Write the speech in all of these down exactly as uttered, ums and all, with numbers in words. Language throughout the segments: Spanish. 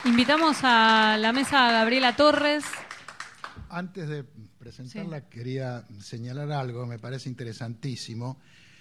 Invitamos a la mesa a Gabriela Torres. Antes de presentarla, sí, quería señalar algo, me parece interesantísimo,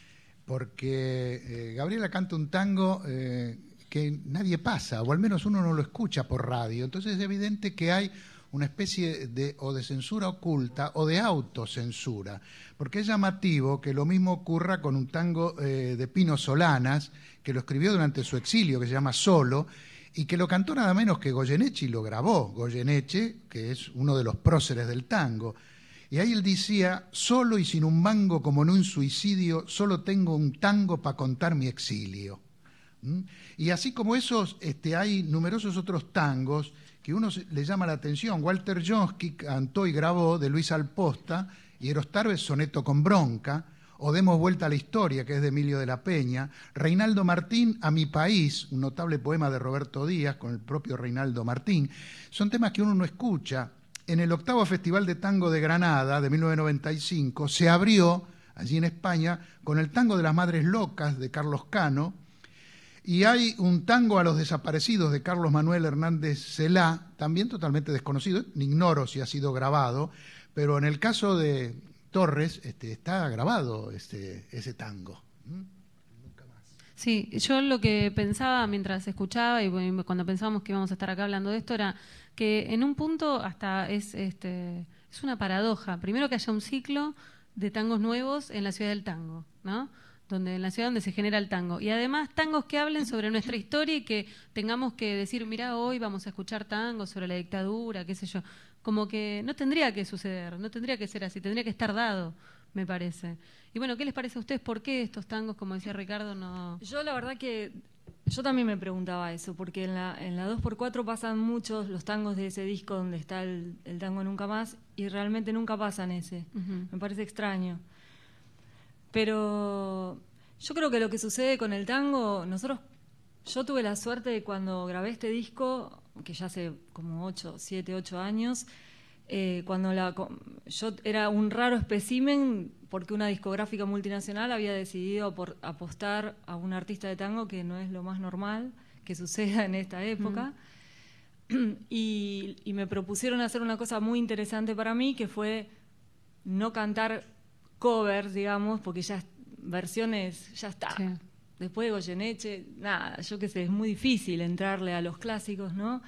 porque eh, Gabriela canta un tango eh, que nadie pasa, o al menos uno no lo escucha por radio. Entonces es evidente que hay una especie de o de censura oculta o de autocensura, porque es llamativo que lo mismo ocurra con un tango eh, de Pino Solanas, que lo escribió durante su exilio, que se llama Solo, y que lo cantó nada menos que Goyeneche y lo grabó. Goyeneche, que es uno de los próceres del tango. Y ahí él decía: solo y sin un mango como en un suicidio, solo tengo un tango para contar mi exilio. ¿Mm? Y así como esos, este, hay numerosos otros tangos que uno le llama la atención. Walter Jonsky cantó y grabó de Luis Alposta, y Eros Tarves Soneto con bronca, o Demos vuelta a la historia, que es de Emilio de la Peña. Reinaldo Martín, A mi país, un notable poema de Roberto Díaz con el propio Reinaldo Martín. Son temas que uno no escucha. En el octavo Festival de Tango de Granada, de mil novecientos noventa y cinco, se abrió, allí en España, con el tango de las Madres Locas, de Carlos Cano, y hay un tango a los desaparecidos de Carlos Manuel Hernández Celá, también totalmente desconocido, ignoro si ha sido grabado, pero en el caso de Torres este, está grabado este, ese tango. ¿Mm? Nunca más. Sí, yo lo que pensaba mientras escuchaba y cuando pensábamos que íbamos a estar acá hablando de esto era que en un punto hasta es, este, es una paradoja. Primero, que haya un ciclo de tangos nuevos en la ciudad del tango, ¿no? Donde, en la ciudad donde se genera el tango. Y además tangos que hablen sobre nuestra historia y que tengamos que decir, mirá, hoy vamos a escuchar tangos sobre la dictadura, qué sé yo. Como que no tendría que suceder, no tendría que ser así, tendría que estar dado, me parece. Y bueno, ¿qué les parece a ustedes? ¿Por qué estos tangos, como decía Ricardo, no...? Yo la verdad que, yo también me preguntaba eso, porque en la, en la dos por cuatro pasan muchos los tangos de ese disco donde está el, el tango Nunca Más, y realmente nunca pasan ese. Uh-huh. Me parece extraño. Pero yo creo que lo que sucede con el tango, nosotros, yo tuve la suerte de cuando grabé este disco, que ya hace como ocho, siete, ocho años, eh, cuando la, yo era un raro espécimen porque una discográfica multinacional había decidido por, apostar a un artista de tango que no es lo más normal que suceda en esta época. Mm. Y, y me propusieron hacer una cosa muy interesante para mí, que fue no cantar covers, digamos, porque ya versiones, ya está. Sí. Después de Goyeneche, nada, yo qué sé, es muy difícil entrarle a los clásicos, ¿no?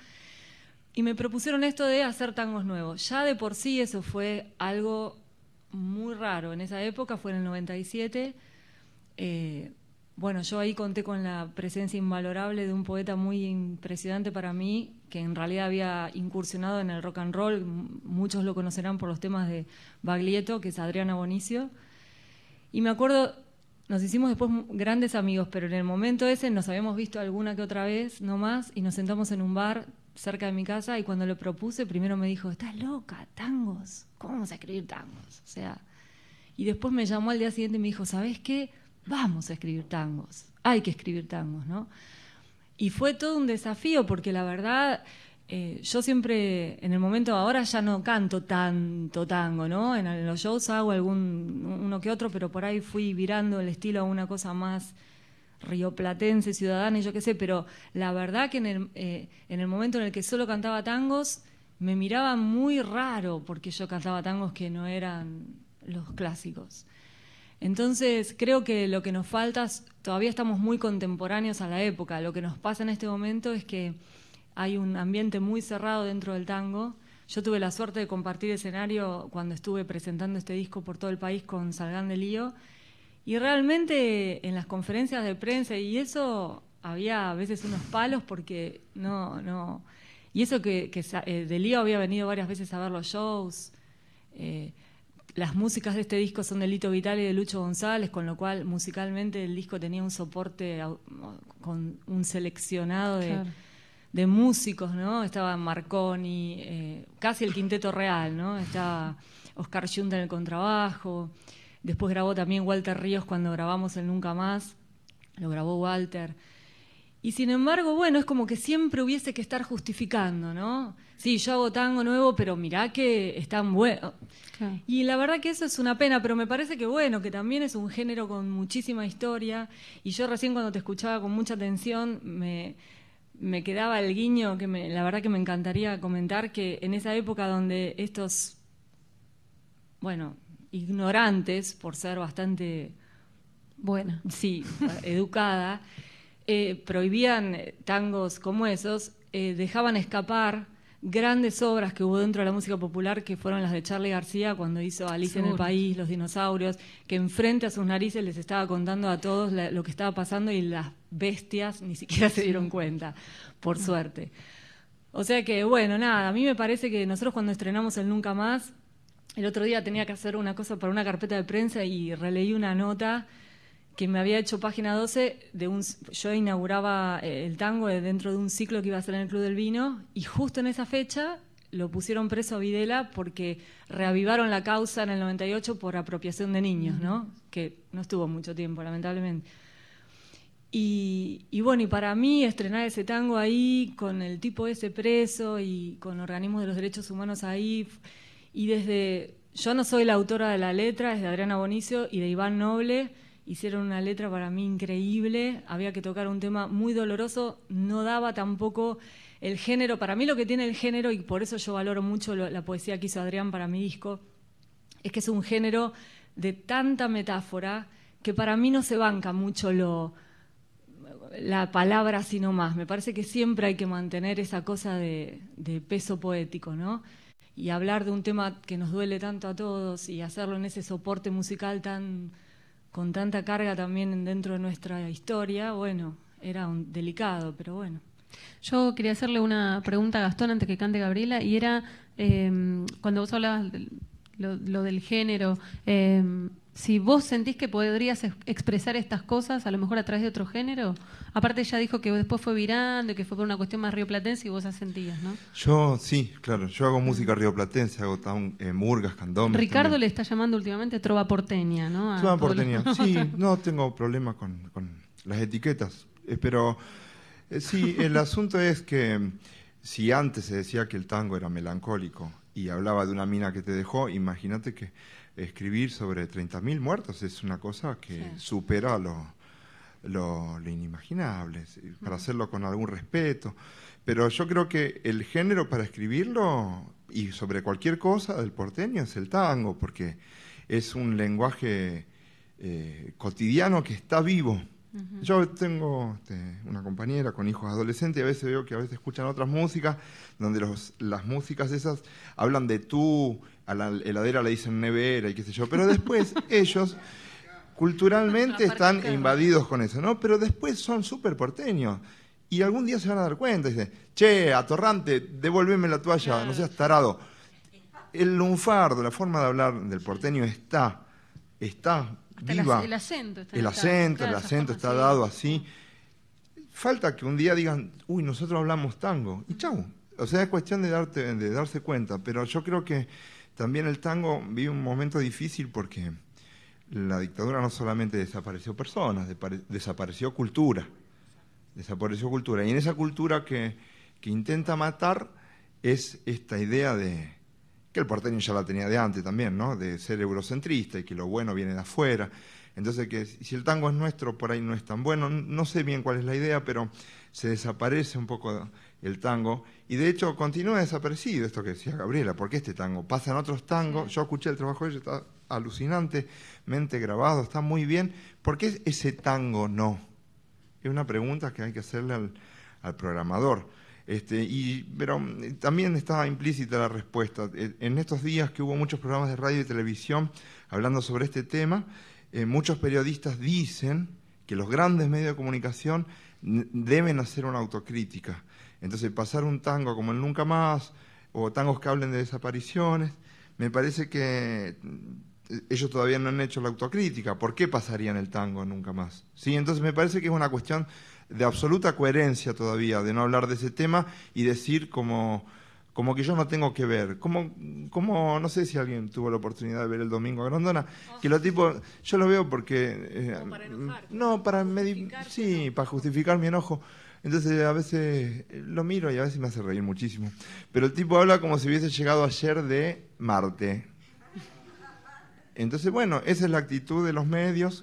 Y me propusieron esto de hacer tangos nuevos. Ya de por sí eso fue algo muy raro. En esa época, fue en el noventa y siete. Eh, bueno, yo ahí conté con la presencia invalorable de un poeta muy impresionante para mí, que en realidad había incursionado en el rock and roll. Muchos lo conocerán por los temas de Baglietto, que es Adriana Bonicio. Y me acuerdo, nos hicimos después grandes amigos, pero en el momento ese nos habíamos visto alguna que otra vez, no más, y nos sentamos en un bar cerca de mi casa, y cuando lo propuse, primero me dijo, estás loca, tangos, ¿cómo vamos a escribir tangos? O sea, y después me llamó al día siguiente y me dijo, ¿sabés qué? Vamos a escribir tangos, hay que escribir tangos, ¿no? Y fue todo un desafío, porque la verdad, eh, yo siempre, en el momento ahora ya no canto tanto tango, ¿no? En, en los shows hago algún, uno que otro, pero por ahí fui virando el estilo a una cosa más rioplatense, ciudadana, y yo qué sé, pero la verdad que en el, eh, en el momento en el que solo cantaba tangos, me miraban muy raro, porque yo cantaba tangos que no eran los clásicos. Entonces, creo que lo que nos falta, todavía estamos muy contemporáneos a la época. Lo que nos pasa en este momento es que hay un ambiente muy cerrado dentro del tango. Yo tuve la suerte de compartir escenario cuando estuve presentando este disco por todo el país con Salgán de Lío, y realmente en las conferencias de prensa y eso había a veces unos palos porque no, no... Y eso que, que eh, de Lío había venido varias veces a ver los shows. Eh, las músicas de este disco son de Lito Vitale y de Lucho González, con lo cual musicalmente el disco tenía un soporte con un seleccionado de, claro, de músicos, ¿no? Estaba Marconi, eh, casi el quinteto real, ¿no? Estaba Oscar Yunta en el contrabajo. Después grabó también Walter Ríos cuando grabamos el Nunca Más, lo grabó Walter. Y sin embargo, bueno, es como que siempre hubiese que estar justificando, ¿no? Sí, yo hago tango nuevo, pero mirá que están buenos. Claro. Y la verdad que eso es una pena, pero me parece que bueno, que también es un género con muchísima historia. Y yo recién cuando te escuchaba con mucha atención, me, me quedaba el guiño, que me, la verdad que me encantaría comentar, que en esa época donde estos, bueno, ignorantes, por ser bastante... Buena. Sí, educada, eh, prohibían tangos como esos, eh, dejaban escapar grandes obras que hubo dentro de la música popular, que fueron las de Charly García cuando hizo Alicia en el País, Los dinosaurios, que enfrente a sus narices les estaba contando a todos la, lo que estaba pasando, y las bestias ni siquiera se dieron cuenta, por suerte. O sea que, bueno, nada, a mí me parece que nosotros cuando estrenamos el Nunca Más, el otro día tenía que hacer una cosa para una carpeta de prensa y releí una nota que me había hecho Página doce, de un, yo inauguraba el tango dentro de un ciclo que iba a ser en el Club del Vino, y justo en esa fecha lo pusieron preso a Videla porque reavivaron la causa en el noventa y ocho por apropiación de niños, ¿no? Que no estuvo mucho tiempo, lamentablemente. Y, y bueno, y para mí estrenar ese tango ahí, con el tipo ese preso y con organismos de los derechos humanos ahí, y desde... Yo no soy la autora de la letra, es de Adriana Bonicio y de Iván Noble. Hicieron una letra para mí increíble, había que tocar un tema muy doloroso, no daba tampoco el género. Para mí lo que tiene el género, y por eso yo valoro mucho lo, la poesía que hizo Adrián para mi disco, es que es un género de tanta metáfora que para mí no se banca mucho lo, la palabra sino más. Me parece que siempre hay que mantener esa cosa de, de peso poético, ¿no? Y hablar de un tema que nos duele tanto a todos y hacerlo en ese soporte musical tan... con tanta carga también dentro de nuestra historia, bueno, era un delicado, pero bueno. Yo quería hacerle una pregunta a Gastón antes que cante Gabriela, y era, eh, cuando vos hablabas de lo, lo del género, eh, si vos sentís que podrías ex expresar estas cosas, a lo mejor a través de otro género. Aparte ella dijo que después fue virando y que fue por una cuestión más rioplatense, y vos ya sentías, ¿no? Yo, sí, claro, yo hago música rioplatense, hago tan, eh, murgas, candombes. Ricardo también. Le está llamando últimamente trova porteña, ¿no? A Trova todo porteña, lo... sí, no tengo problema con, con las etiquetas, eh, pero eh, sí, el asunto es que si antes se decía que el tango era melancólico y hablaba de una mina que te dejó, imagínate que escribir sobre treinta mil muertos es una cosa que sí. supera lo, lo, lo inimaginable, para hacerlo con algún respeto. Pero yo creo que el género para escribirlo, y sobre cualquier cosa del porteño, es el tango, porque es un lenguaje eh, cotidiano que está vivo. Uh-huh. Yo tengo este, una compañera con hijos adolescentes, y a veces veo que a veces escuchan otras músicas, donde los, las músicas esas hablan de tú, a la heladera le dicen nevera y qué sé yo, pero después ellos culturalmente están invadidos con eso, ¿no? Pero después son súper porteños. Y algún día se van a dar cuenta y dicen, che, atorrante, devolveme la toalla, claro. No seas tarado. El lunfardo, la forma de hablar del porteño está, está Hasta viva. El, el acento está El acento, claro, el acento está dado así. Falta que un día digan, uy, nosotros hablamos tango, y chau. O sea, es cuestión de, darte, de darse cuenta. Pero yo creo que también el tango vive un momento difícil porque la dictadura no solamente desapareció personas, desapareció cultura. Desapareció cultura. Y en esa cultura que, que intenta matar es esta idea de, que el porteño ya la tenía de antes también, ¿no? De ser eurocentrista y que lo bueno viene de afuera. Entonces, que si el tango es nuestro, por ahí no es tan bueno. No sé bien cuál es la idea, pero se desaparece un poco el tango. Y de hecho continúa desaparecido esto que decía Gabriela, porque este tango pasan otros tangos. Yo escuché el trabajo de ella, está alucinantemente grabado, está muy bien. ¿Por qué ese tango no? Es una pregunta que hay que hacerle al, al programador. Este, y, pero también está implícita la respuesta. En estos días que hubo muchos programas de radio y televisión hablando sobre este tema, eh, muchos periodistas dicen que los grandes medios de comunicación deben hacer una autocrítica. Entonces, pasar un tango como el Nunca Más, o tangos que hablen de desapariciones, me parece que ellos todavía no han hecho la autocrítica. ¿Por qué pasarían el tango Nunca Más? ¿Sí? Entonces me parece que es una cuestión de absoluta coherencia todavía, de no hablar de ese tema y decir como, como que yo no tengo que ver. Como, como, no sé si alguien tuvo la oportunidad de ver el Domingo a Grondona, oh, que los tipos, yo lo veo porque... Eh, para no, para justificar, sí, no. para justificar mi enojo. Entonces a veces lo miro y a veces me hace reír muchísimo. Pero el tipo habla como si hubiese llegado ayer de Marte. Entonces, bueno, esa es la actitud de los medios.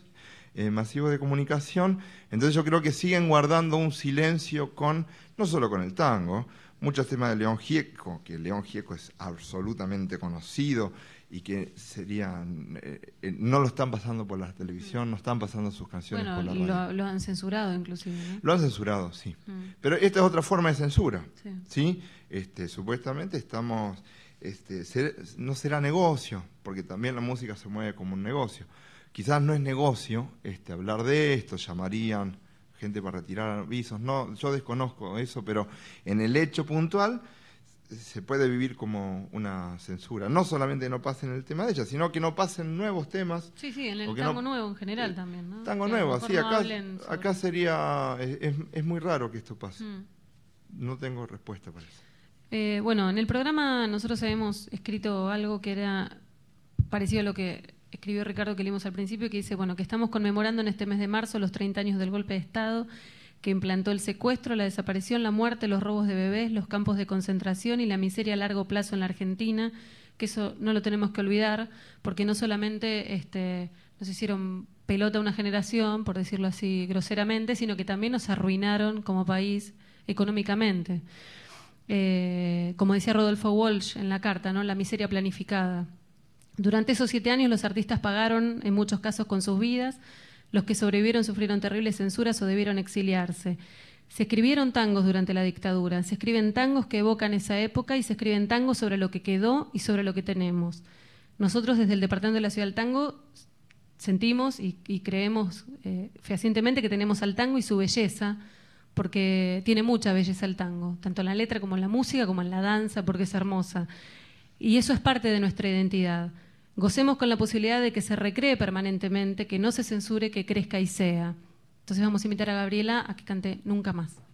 eh, masivos de comunicación. Entonces yo creo que siguen guardando un silencio con, no solo con el tango, muchos temas de León Gieco, que León Gieco es absolutamente conocido y que serían, eh, eh, no lo están pasando por la televisión, no están pasando sus canciones bueno, por la radio. Lo, lo han censurado inclusive, ¿no? Lo han censurado, sí. Mm. Pero esta es otra forma de censura, Sí. ¿sí? Este, supuestamente estamos, este, ser, no será negocio, porque también la música se mueve como un negocio. Quizás no es negocio este, hablar de esto, llamarían gente para retirar avisos, no, yo desconozco eso, pero en el hecho puntual se puede vivir como una censura. No solamente no pasen el tema de ella, sino que no pasen nuevos temas. Sí, sí, en el Porque tango no, nuevo en general eh, también, ¿no? Tango Que a lo nuevo, mejor sí, no acá, hablen sobre- acá sería, es, es muy raro que esto pase. Mm. No tengo respuesta para eso. Eh, bueno, en el programa nosotros habíamos escrito algo que era parecido a lo que escribió Ricardo, que leímos al principio, que dice, bueno, que estamos conmemorando en este mes de marzo los treinta años del golpe de Estado que implantó el secuestro, la desaparición, la muerte, los robos de bebés, los campos de concentración y la miseria a largo plazo en la Argentina, que eso no lo tenemos que olvidar, porque no solamente este, nos hicieron pelota una generación, por decirlo así groseramente, sino que también nos arruinaron como país económicamente. Eh, como decía Rodolfo Walsh en la carta, ¿no? La miseria planificada. Durante esos siete años los artistas pagaron, en muchos casos con sus vidas. Los que sobrevivieron sufrieron terribles censuras o debieron exiliarse. Se escribieron tangos durante la dictadura, se escriben tangos que evocan esa época y se escriben tangos sobre lo que quedó y sobre lo que tenemos. Nosotros desde el Departamento de la Ciudad del Tango sentimos y, y creemos eh, fehacientemente que tenemos al tango y su belleza, porque tiene mucha belleza el tango, tanto en la letra como en la música, como en la danza, porque es hermosa. Y eso es parte de nuestra identidad. Gocemos con la posibilidad de que se recree permanentemente, que no se censure, que crezca y sea. Entonces vamos a invitar a Gabriela a que cante Nunca Más.